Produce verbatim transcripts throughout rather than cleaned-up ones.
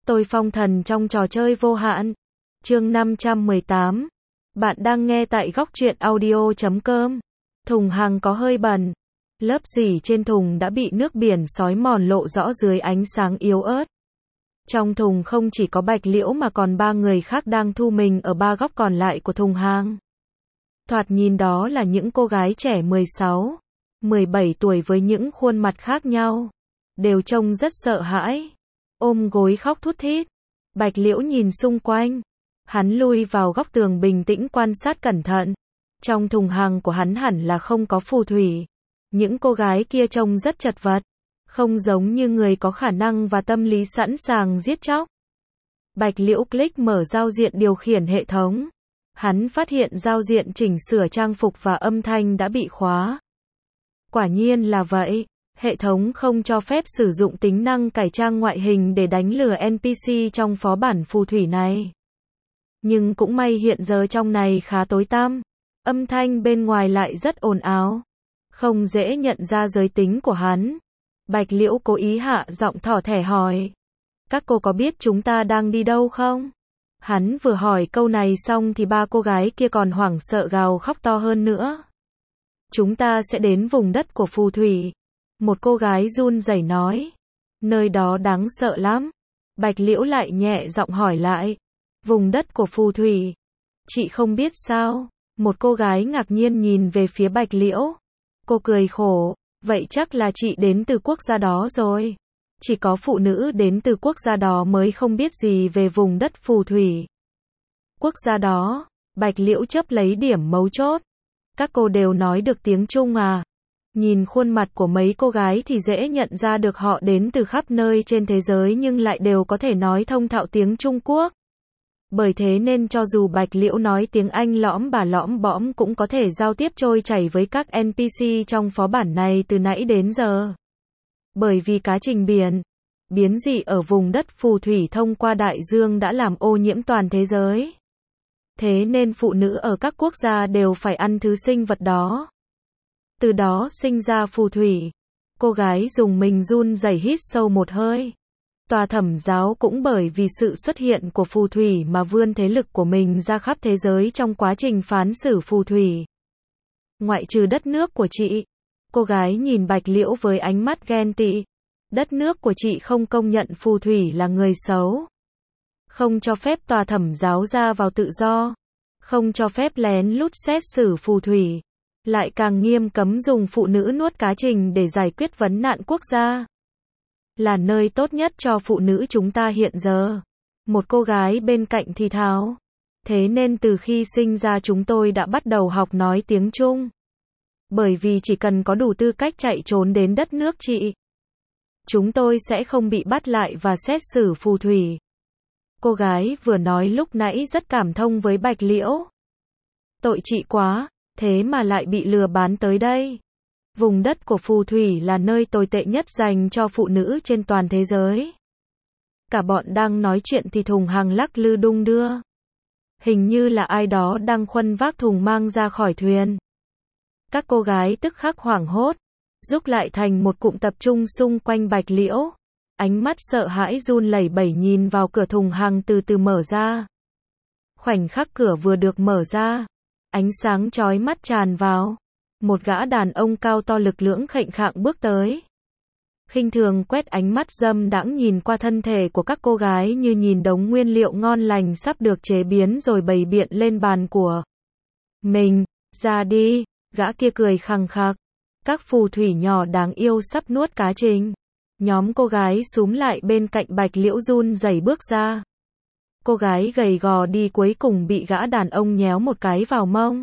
Tôi phong thần trong trò chơi vô hạn. Chương năm trăm mười tám. Bạn đang nghe tại góc truyện audio chấm com. Thùng hàng có hơi bẩn. Lớp rỉ trên thùng đã bị nước biển xói mòn lộ rõ dưới ánh sáng yếu ớt. Trong thùng không chỉ có Bạch Liễu mà còn ba người khác đang thu mình ở ba góc còn lại của thùng hàng. Thoạt nhìn đó là những cô gái trẻ mười sáu, mười bảy tuổi với những khuôn mặt khác nhau. Đều trông rất sợ hãi. Ôm gối khóc thút thít. Bạch Liễu nhìn xung quanh. Hắn lui vào góc tường bình tĩnh quan sát cẩn thận. Trong thùng hàng của hắn hẳn là không có phù thủy. Những cô gái kia trông rất chật vật. Không giống như người có khả năng và tâm lý sẵn sàng giết chóc. Bạch Liễu click mở giao diện điều khiển hệ thống. Hắn phát hiện giao diện chỉnh sửa trang phục và âm thanh đã bị khóa. Quả nhiên là vậy. Hệ thống không cho phép sử dụng tính năng cải trang ngoại hình để đánh lừa en pê xê trong phó bản phù thủy này. Nhưng cũng may hiện giờ trong này khá tối tăm. Âm thanh bên ngoài lại rất ồn ào. Không dễ nhận ra giới tính của hắn. Bạch Liễu cố ý hạ giọng thỏ thẻ hỏi. Các cô có biết chúng ta đang đi đâu không? Hắn vừa hỏi câu này xong thì ba cô gái kia còn hoảng sợ gào khóc to hơn nữa. Chúng ta sẽ đến vùng đất của phù thủy. Một cô gái run rẩy nói. Nơi đó đáng sợ lắm. Bạch Liễu lại nhẹ giọng hỏi lại. Vùng đất của phù thủy. Chị không biết sao? Một cô gái ngạc nhiên nhìn về phía Bạch Liễu. Cô cười khổ. Vậy chắc là chị đến từ quốc gia đó rồi. Chỉ có phụ nữ đến từ quốc gia đó mới không biết gì về vùng đất phù thủy. Quốc gia đó. Bạch Liễu chấp lấy điểm mấu chốt. Các cô đều nói được tiếng Trung à? Nhìn khuôn mặt của mấy cô gái thì dễ nhận ra được họ đến từ khắp nơi trên thế giới nhưng lại đều có thể nói thông thạo tiếng Trung Quốc. Bởi thế nên cho dù Bạch Liễu nói tiếng Anh lõm bà lõm bõm cũng có thể giao tiếp trôi chảy với các en pê xê trong phó bản này từ nãy đến giờ. Bởi vì cá trình biển, biến dị ở vùng đất phù thủy thông qua đại dương đã làm ô nhiễm toàn thế giới. Thế nên phụ nữ ở các quốc gia đều phải ăn thứ sinh vật đó. Từ đó sinh ra phù thủy. Cô gái dùng mình run rẩy hít sâu một hơi. Tòa thẩm giáo cũng bởi vì sự xuất hiện của phù thủy mà vươn thế lực của mình ra khắp thế giới trong quá trình phán xử phù thủy. Ngoại trừ đất nước của chị. Cô gái nhìn Bạch Liễu với ánh mắt ghen tị. Đất nước của chị không công nhận phù thủy là người xấu. Không cho phép tòa thẩm giáo ra vào tự do. Không cho phép lén lút xét xử phù thủy. Lại càng nghiêm cấm dùng phụ nữ nuốt cá trình để giải quyết vấn nạn quốc gia. Là nơi tốt nhất cho phụ nữ chúng ta hiện giờ. Một cô gái bên cạnh thì thào. Thế nên từ khi sinh ra chúng tôi đã bắt đầu học nói tiếng Trung. Bởi vì chỉ cần có đủ tư cách chạy trốn đến đất nước chị, chúng tôi sẽ không bị bắt lại và xét xử phù thủy. Cô gái vừa nói lúc nãy rất cảm thông với Bạch Liễu. Tội chị quá. Thế mà lại bị lừa bán tới đây. Vùng đất của phù thủy là nơi tồi tệ nhất dành cho phụ nữ trên toàn thế giới. Cả bọn đang nói chuyện thì thùng hàng lắc lư đung đưa. Hình như là ai đó đang khuân vác thùng mang ra khỏi thuyền. Các cô gái tức khắc hoảng hốt, rút lại thành một cụm tập trung xung quanh Bạch Liễu. Ánh mắt sợ hãi run lẩy bẩy nhìn vào cửa thùng hàng từ từ mở ra. Khoảnh khắc cửa vừa được mở ra, ánh sáng chói mắt tràn vào. Một gã đàn ông cao to lực lưỡng khệnh khạng bước tới. Khinh thường quét ánh mắt dâm đãng nhìn qua thân thể của các cô gái như nhìn đống nguyên liệu ngon lành sắp được chế biến rồi bày biện lên bàn của mình. Ra đi, gã kia cười khằng khặc. Các phù thủy nhỏ đáng yêu sắp nuốt cá trình. Nhóm cô gái xúm lại bên cạnh Bạch Liễu run rẩy bước ra. Cô gái gầy gò đi cuối cùng bị gã đàn ông nhéo một cái vào mông.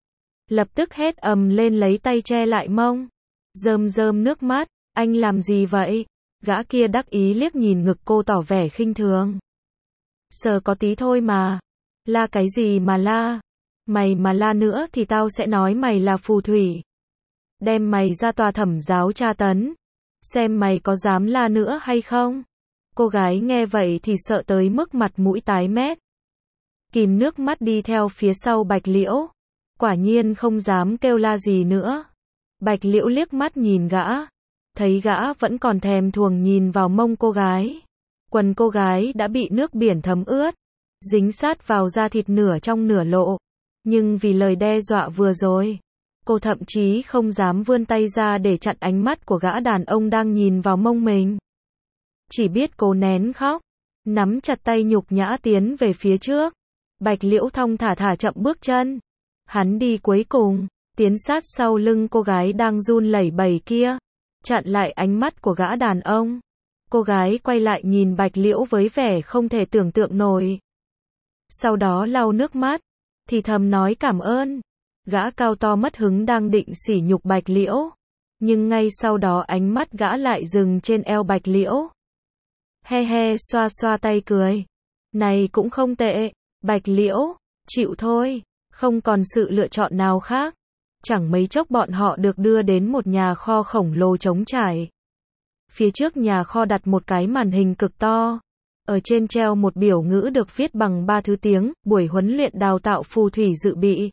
Lập tức hét ầm lên lấy tay che lại mông. Rơm rơm nước mắt. Anh làm gì vậy? Gã kia đắc ý liếc nhìn ngực cô tỏ vẻ khinh thường. Sờ có tí thôi mà. La cái gì mà la? Mày mà la nữa thì tao sẽ nói mày là phù thủy. Đem mày ra tòa thẩm giáo tra tấn. Xem mày có dám la nữa hay không? Cô gái nghe vậy thì sợ tới mức mặt mũi tái mét. Kìm nước mắt đi theo phía sau Bạch Liễu. Quả nhiên không dám kêu la gì nữa. Bạch Liễu liếc mắt nhìn gã. Thấy gã vẫn còn thèm thuồng nhìn vào mông cô gái. Quần cô gái đã bị nước biển thấm ướt, dính sát vào da thịt nửa trong nửa lộ. Nhưng vì lời đe dọa vừa rồi, cô thậm chí không dám vươn tay ra để chặn ánh mắt của gã đàn ông đang nhìn vào mông mình. Chỉ biết cố nén khóc, nắm chặt tay nhục nhã tiến về phía trước. Bạch Liễu thong thả thả chậm bước chân. Hắn đi cuối cùng, tiến sát sau lưng cô gái đang run lẩy bẩy kia, chặn lại ánh mắt của gã đàn ông. Cô gái quay lại nhìn Bạch Liễu với vẻ không thể tưởng tượng nổi. Sau đó lau nước mắt, thì thầm nói cảm ơn. Gã cao to mất hứng đang định sỉ nhục Bạch Liễu, nhưng ngay sau đó ánh mắt gã lại dừng trên eo Bạch Liễu. He he xoa xoa tay cười. Này cũng không tệ, Bạch Liễu, chịu thôi, không còn sự lựa chọn nào khác. Chẳng mấy chốc bọn họ được đưa đến một nhà kho khổng lồ trống trải. Phía trước nhà kho đặt một cái màn hình cực to. Ở trên treo một biểu ngữ được viết bằng ba thứ tiếng, buổi huấn luyện đào tạo phù thủy dự bị.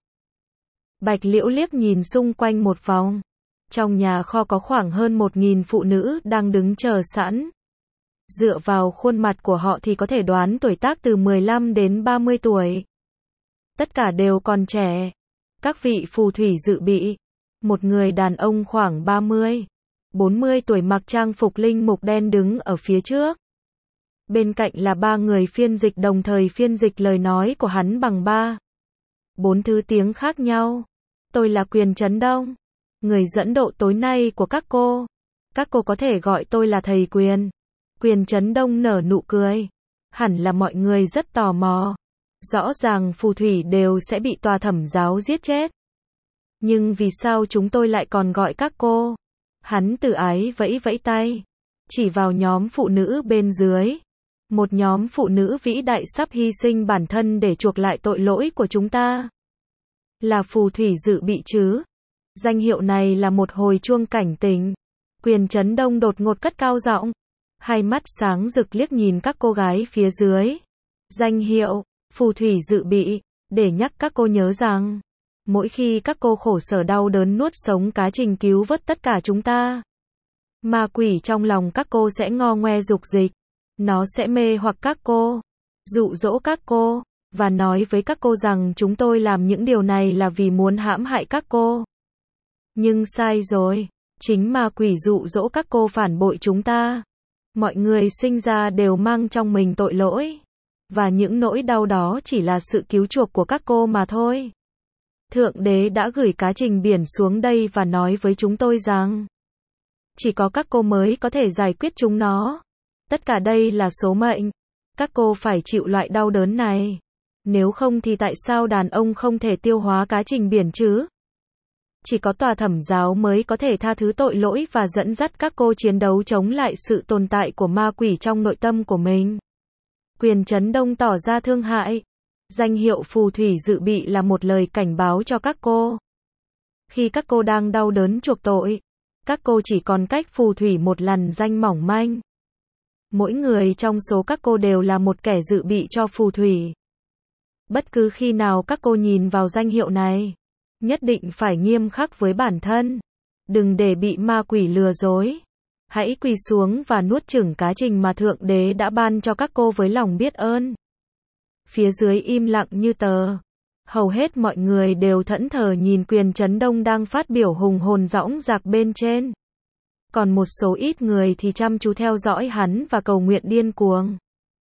Bạch Liễu liếc nhìn xung quanh một vòng. Trong nhà kho có khoảng hơn một nghìn phụ nữ đang đứng chờ sẵn. Dựa vào khuôn mặt của họ thì có thể đoán tuổi tác từ mười lăm đến ba mươi tuổi. Tất cả đều còn trẻ. Các vị phù thủy dự bị. Một người đàn ông khoảng ba mươi, bốn mươi tuổi mặc trang phục linh mục đen đứng ở phía trước. Bên cạnh là ba người phiên dịch đồng thời phiên dịch lời nói của hắn bằng ba, bốn thứ tiếng khác nhau. Tôi là Quyền Trấn Đông, người dẫn độ tối nay của các cô. Các cô có thể gọi tôi là thầy Quyền. Quyền Trấn Đông nở nụ cười. Hẳn là mọi người rất tò mò. Rõ ràng phù thủy đều sẽ bị tòa thẩm giáo giết chết. Nhưng vì sao chúng tôi lại còn gọi các cô? Hắn từ ái vẫy vẫy tay, chỉ vào nhóm phụ nữ bên dưới. Một nhóm phụ nữ vĩ đại sắp hy sinh bản thân để chuộc lại tội lỗi của chúng ta. Là phù thủy dự bị chứ? Danh hiệu này là một hồi chuông cảnh tỉnh. Quyền Trấn Đông đột ngột cất cao giọng, hai mắt sáng rực liếc nhìn các cô gái phía dưới. Danh hiệu, phù thủy dự bị, để nhắc các cô nhớ rằng, mỗi khi các cô khổ sở đau đớn nuốt sống cá trình cứu vớt tất cả chúng ta, ma quỷ trong lòng các cô sẽ ngo ngoe dục dịch. Nó sẽ mê hoặc các cô, dụ dỗ các cô, và nói với các cô rằng chúng tôi làm những điều này là vì muốn hãm hại các cô. Nhưng sai rồi, chính ma quỷ dụ dỗ các cô phản bội chúng ta. Mọi người sinh ra đều mang trong mình tội lỗi, và những nỗi đau đó chỉ là sự cứu chuộc của các cô mà thôi. Thượng đế đã gửi cá trình biển xuống đây và nói với chúng tôi rằng, chỉ có các cô mới có thể giải quyết chúng nó. Tất cả đây là số mệnh. Các cô phải chịu loại đau đớn này. Nếu không thì tại sao đàn ông không thể tiêu hóa cá trình biển chứ? Chỉ có tòa thẩm giáo mới có thể tha thứ tội lỗi và dẫn dắt các cô chiến đấu chống lại sự tồn tại của ma quỷ trong nội tâm của mình. Quyền Trấn Đông tỏ ra thương hại. Danh hiệu phù thủy dự bị là một lời cảnh báo cho các cô. Khi các cô đang đau đớn chuộc tội, các cô chỉ còn cách phù thủy một lằn danh mỏng manh. Mỗi người trong số các cô đều là một kẻ dự bị cho phù thủy. Bất cứ khi nào các cô nhìn vào danh hiệu này, nhất định phải nghiêm khắc với bản thân. Đừng để bị ma quỷ lừa dối. Hãy quỳ xuống và nuốt chửng cá trình mà Thượng Đế đã ban cho các cô với lòng biết ơn. Phía dưới im lặng như tờ. Hầu hết mọi người đều thẫn thờ nhìn Quyền Trấn Đông đang phát biểu hùng hồn dõng dạc bên trên. Còn một số ít người thì chăm chú theo dõi hắn và cầu nguyện điên cuồng.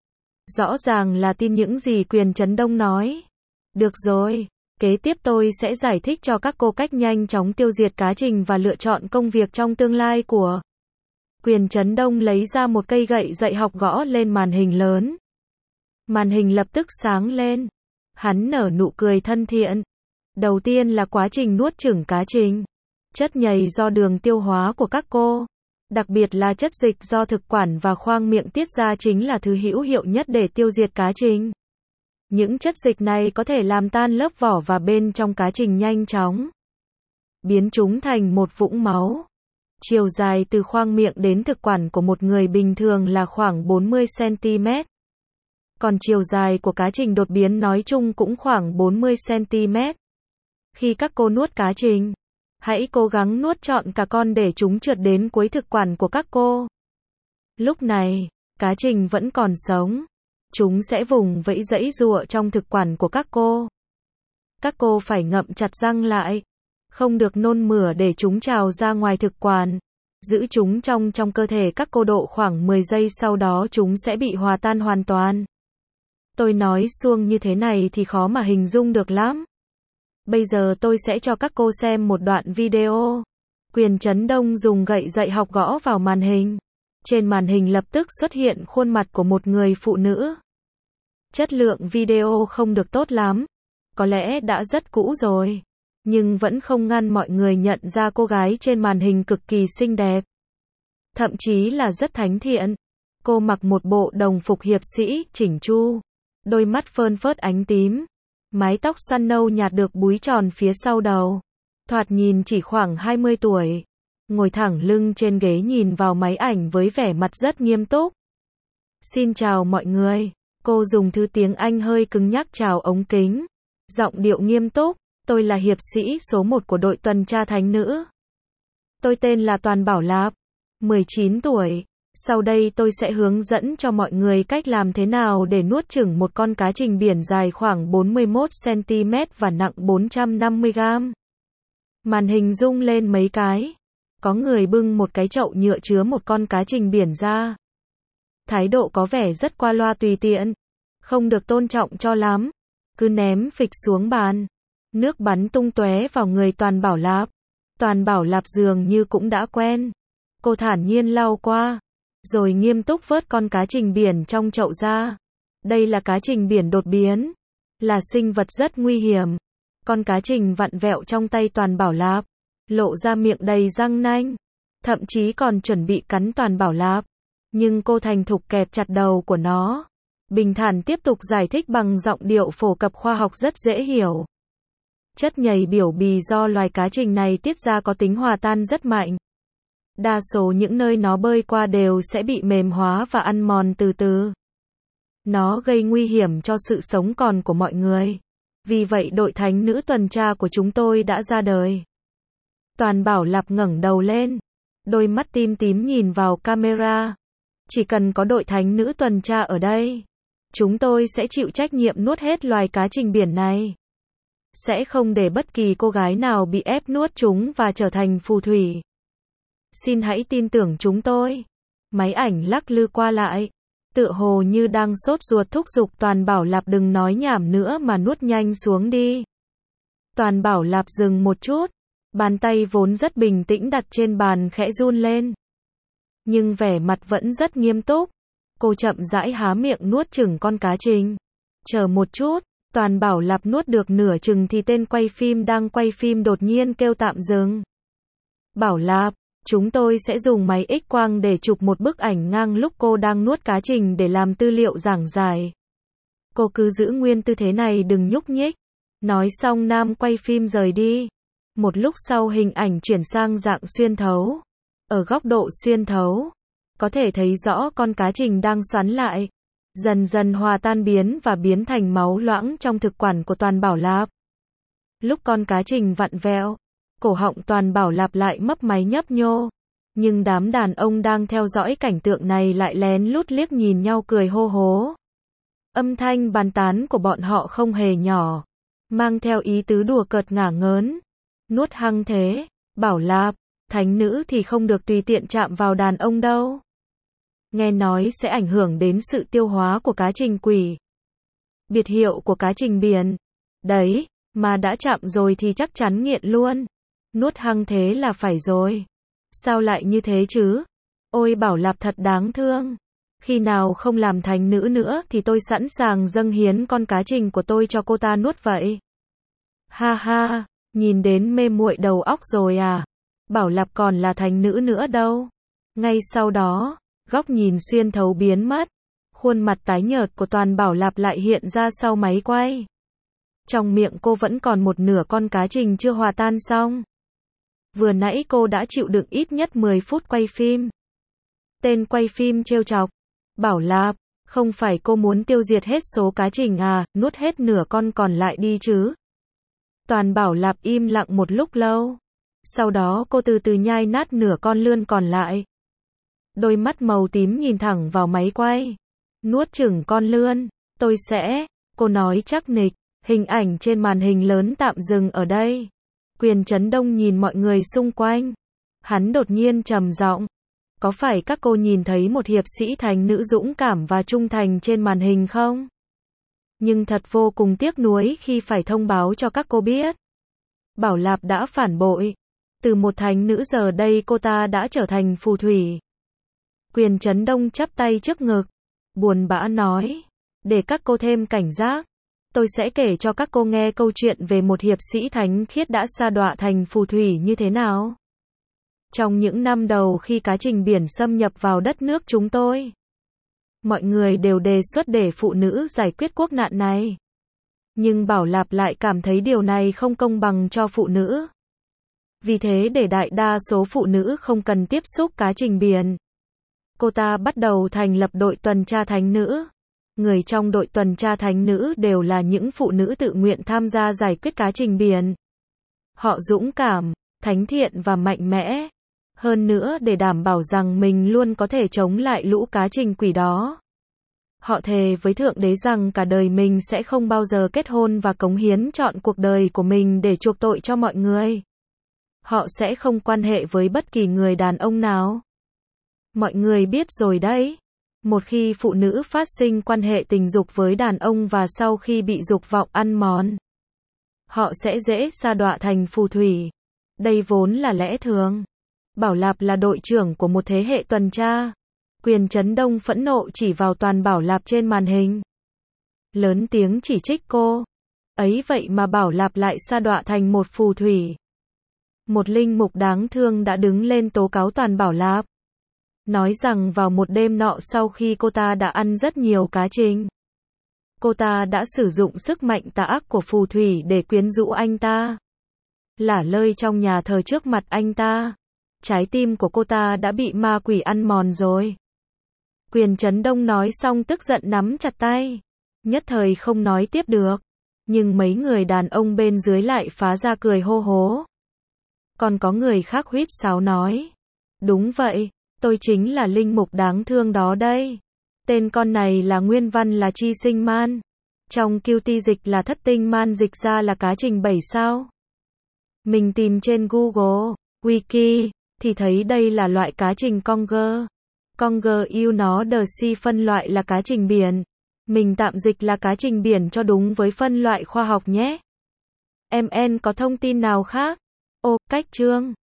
Rõ ràng là tin những gì Quyền Trấn Đông nói. Được rồi, kế tiếp tôi sẽ giải thích cho các cô cách nhanh chóng tiêu diệt cá trình và lựa chọn công việc trong tương lai của. Quyền Trấn Đông lấy ra một cây gậy dạy học gõ lên màn hình lớn. Màn hình lập tức sáng lên. Hắn nở nụ cười thân thiện. Đầu tiên là quá trình nuốt chửng cá trình. Chất nhầy do đường tiêu hóa của các cô, đặc biệt là chất dịch do thực quản và khoang miệng tiết ra chính là thứ hữu hiệu nhất để tiêu diệt cá trình. Những chất dịch này có thể làm tan lớp vỏ và bên trong cá trình nhanh chóng, biến chúng thành một vũng máu. Chiều dài từ khoang miệng đến thực quản của một người bình thường là khoảng bốn mươi xăng-ti-mét. Còn chiều dài của cá trình đột biến nói chung cũng khoảng bốn mươi xăng-ti-mét. Khi các cô nuốt cá trình, hãy cố gắng nuốt trọn cả con để chúng trượt đến cuối thực quản của các cô. Lúc này, Cá trình vẫn còn sống. Chúng sẽ vùng vẫy giãy giụa trong thực quản của các cô. Các cô phải ngậm chặt răng lại. Không được nôn mửa để chúng trào ra ngoài thực quản. Giữ chúng trong trong cơ thể các cô độ khoảng mười giây, sau đó chúng sẽ bị hòa tan hoàn toàn. Tôi nói suông như thế này thì khó mà hình dung được lắm. Bây giờ tôi sẽ cho các cô xem một đoạn video. Quyền Trấn Đông dùng gậy dạy học gõ vào màn hình. Trên màn hình lập tức xuất hiện khuôn mặt của một người phụ nữ. Chất lượng video không được tốt lắm. Có lẽ đã rất cũ rồi. Nhưng vẫn không ngăn mọi người nhận ra cô gái trên màn hình cực kỳ xinh đẹp. Thậm chí là rất thánh thiện. Cô mặc một bộ đồng phục hiệp sĩ, chỉnh chu. Đôi mắt phơn phớt ánh tím. Mái tóc xoăn nâu nhạt được búi tròn phía sau đầu. Thoạt nhìn chỉ khoảng hai mươi tuổi. Ngồi thẳng lưng trên ghế nhìn vào máy ảnh với vẻ mặt rất nghiêm túc. Xin chào mọi người. Cô dùng thứ tiếng Anh hơi cứng nhắc chào ống kính. Giọng điệu nghiêm túc. Tôi là hiệp sĩ số một của đội tuần tra thánh nữ. Tôi tên là Toàn Bảo Lạp. mười chín tuổi. Sau đây tôi sẽ hướng dẫn cho mọi người cách làm thế nào để nuốt chửng một con cá trình biển dài khoảng bốn mươi mốt xăng ti mét và nặng bốn trăm năm mươi gam. Màn hình rung lên mấy cái. Có người bưng một cái chậu nhựa chứa một con cá trình biển ra. Thái độ có vẻ rất qua loa tùy tiện. Không được tôn trọng cho lắm. Cứ ném phịch xuống bàn. Nước bắn tung tóe vào người Toàn Bảo Lạp. Toàn Bảo Lạp dường như cũng đã quen. Cô thản nhiên lau qua. Rồi nghiêm túc vớt con cá trình biển trong chậu ra. Đây là cá trình biển đột biến. Là sinh vật rất nguy hiểm. Con cá trình vặn vẹo trong tay Toàn Bảo Lạp. Lộ ra miệng đầy răng nanh. Thậm chí còn chuẩn bị cắn Toàn Bảo Lạp. Nhưng cô thành thục kẹp chặt đầu của nó. Bình thản tiếp tục giải thích bằng giọng điệu phổ cập khoa học rất dễ hiểu. Chất nhầy biểu bì do loài cá trình này tiết ra có tính hòa tan rất mạnh. Đa số những nơi nó bơi qua đều sẽ bị mềm hóa và ăn mòn từ từ. Nó gây nguy hiểm cho sự sống còn của mọi người. Vì vậy đội thánh nữ tuần tra của chúng tôi đã ra đời. Toàn Bảo Lạp ngẩng đầu lên. Đôi mắt tim tím nhìn vào camera. Chỉ cần có đội thánh nữ tuần tra ở đây, chúng tôi sẽ chịu trách nhiệm nuốt hết loài cá trình biển này. Sẽ không để bất kỳ cô gái nào bị ép nuốt chúng và trở thành phù thủy. Xin hãy tin tưởng chúng tôi. Máy ảnh lắc lư qua lại. Tựa hồ như đang sốt ruột thúc giục Toàn Bảo Lạp đừng nói nhảm nữa mà nuốt nhanh xuống đi. Toàn Bảo Lạp dừng một chút. Bàn tay vốn rất bình tĩnh đặt trên bàn khẽ run lên. Nhưng vẻ mặt vẫn rất nghiêm túc. Cô chậm rãi há miệng nuốt chửng con cá trình. Chờ một chút. Toàn Bảo Lạp nuốt được nửa chừng thì tên quay phim đang quay phim đột nhiên kêu tạm dừng. Bảo Lạp, chúng tôi sẽ dùng máy X-quang để chụp một bức ảnh ngang lúc cô đang nuốt cá trình để làm tư liệu giảng giải. Cô cứ giữ nguyên tư thế này đừng nhúc nhích. Nói xong nam quay phim rời đi. Một lúc sau hình ảnh chuyển sang dạng xuyên thấu. Ở góc độ xuyên thấu, có thể thấy rõ con cá trình đang xoắn lại. Dần dần hòa tan biến và biến thành máu loãng trong thực quản của Toàn Bảo Lạp. Lúc con cá trình vặn vẹo, cổ họng Toàn Bảo Lạp lại mấp máy nhấp nhô. Nhưng đám đàn ông đang theo dõi cảnh tượng này lại lén lút liếc nhìn nhau cười hô hố. Âm thanh bàn tán của bọn họ không hề nhỏ, mang theo ý tứ đùa cợt ngả ngớn. Nuốt hăng thế, Bảo Lạp, thánh nữ thì không được tùy tiện chạm vào đàn ông đâu. Nghe nói sẽ ảnh hưởng đến sự tiêu hóa của cá trình quỷ. Biệt hiệu của cá trình biển. Đấy, mà đã chạm rồi thì chắc chắn nghiện luôn. Nuốt hăng thế là phải rồi. Sao lại như thế chứ? Ôi Bảo Lạp thật đáng thương. Khi nào không làm thánh nữ nữa thì tôi sẵn sàng dâng hiến con cá trình của tôi cho cô ta nuốt vậy. Ha ha, nhìn đến mê muội đầu óc rồi à? Bảo Lạp còn là thánh nữ nữa đâu. Ngay sau đó, góc nhìn xuyên thấu biến mất. Khuôn mặt tái nhợt của Toàn Bảo Lạp lại hiện ra sau máy quay. Trong miệng cô vẫn còn một nửa con cá trình chưa hòa tan xong. Vừa nãy cô đã chịu đựng ít nhất mười phút quay phim. Tên quay phim trêu chọc. Bảo Lạp, không phải cô muốn tiêu diệt hết số cá trình à, nuốt hết nửa con còn lại đi chứ. Toàn Bảo Lạp im lặng một lúc lâu. Sau đó cô từ từ nhai nát nửa con lươn còn lại. Đôi mắt màu tím nhìn thẳng vào máy quay. Nuốt chửng con lươn. Tôi sẽ, cô nói chắc nịch. Hình ảnh trên màn hình lớn tạm dừng ở đây. Quyền Chấn Đông nhìn mọi người xung quanh. Hắn đột nhiên trầm giọng. Có phải các cô nhìn thấy một hiệp sĩ thành nữ dũng cảm và trung thành trên màn hình không? Nhưng thật vô cùng tiếc nuối khi phải thông báo cho các cô biết. Bảo Lạp đã phản bội. Từ một thành nữ giờ đây cô ta đã trở thành phù thủy. Quyền Chấn Đông chắp tay trước ngực. Buồn bã nói. Để các cô thêm cảnh giác. Tôi sẽ kể cho các cô nghe câu chuyện về một hiệp sĩ thánh khiết đã sa đọa thành phù thủy như thế nào. Trong những năm đầu khi cá trình biển xâm nhập vào đất nước chúng tôi, mọi người đều đề xuất để phụ nữ giải quyết quốc nạn này. Nhưng Bảo Lạp lại cảm thấy điều này không công bằng cho phụ nữ. Vì thế để đại đa số phụ nữ không cần tiếp xúc cá trình biển, cô ta bắt đầu thành lập đội tuần tra thánh nữ. Người trong đội tuần tra thánh nữ đều là những phụ nữ tự nguyện tham gia giải quyết cá trình biển. Họ dũng cảm, thánh thiện và mạnh mẽ. Hơn nữa để đảm bảo rằng mình luôn có thể chống lại lũ cá trình quỷ đó. Họ thề với Thượng Đế rằng cả đời mình sẽ không bao giờ kết hôn và cống hiến trọn cuộc đời của mình để chuộc tội cho mọi người. Họ sẽ không quan hệ với bất kỳ người đàn ông nào. Mọi người biết rồi đấy. Một khi phụ nữ phát sinh quan hệ tình dục với đàn ông và sau khi bị dục vọng ăn mòn, họ sẽ dễ sa đọa thành phù thủy. Đây vốn là lẽ thường. Bảo Lạp là đội trưởng của một thế hệ tuần tra. Quyền Chấn Đông phẫn nộ chỉ vào toàn Bảo Lạp trên màn hình. Lớn tiếng chỉ trích cô. Ấy vậy mà Bảo Lạp lại sa đọa thành một phù thủy. Một linh mục đáng thương đã đứng lên tố cáo toàn Bảo Lạp. Nói rằng vào một đêm nọ sau khi cô ta đã ăn rất nhiều cá trình, cô ta đã sử dụng sức mạnh tà ác của phù thủy để quyến rũ anh ta. Lả lơi trong nhà thờ trước mặt anh ta. Trái tim của cô ta đã bị ma quỷ ăn mòn rồi. Quyền Chấn Đông nói xong tức giận nắm chặt tay. Nhất thời không nói tiếp được. Nhưng mấy người đàn ông bên dưới lại phá ra cười hô hố. Còn có người khác huýt sáo nói. Đúng vậy, tôi chính là linh mục đáng thương đó đây. Tên con này là nguyên văn là chi sinh man. Trong Q T dịch là thất tinh man, dịch ra là cá trình bảy sao. Mình tìm trên Google, Wiki, thì thấy đây là loại cá trình conger. Conger yêu nó the sea, phân loại là cá trình biển. Mình tạm dịch là cá trình biển cho đúng với phân loại khoa học nhé. Em en có thông tin nào khác? Ô, cách chương.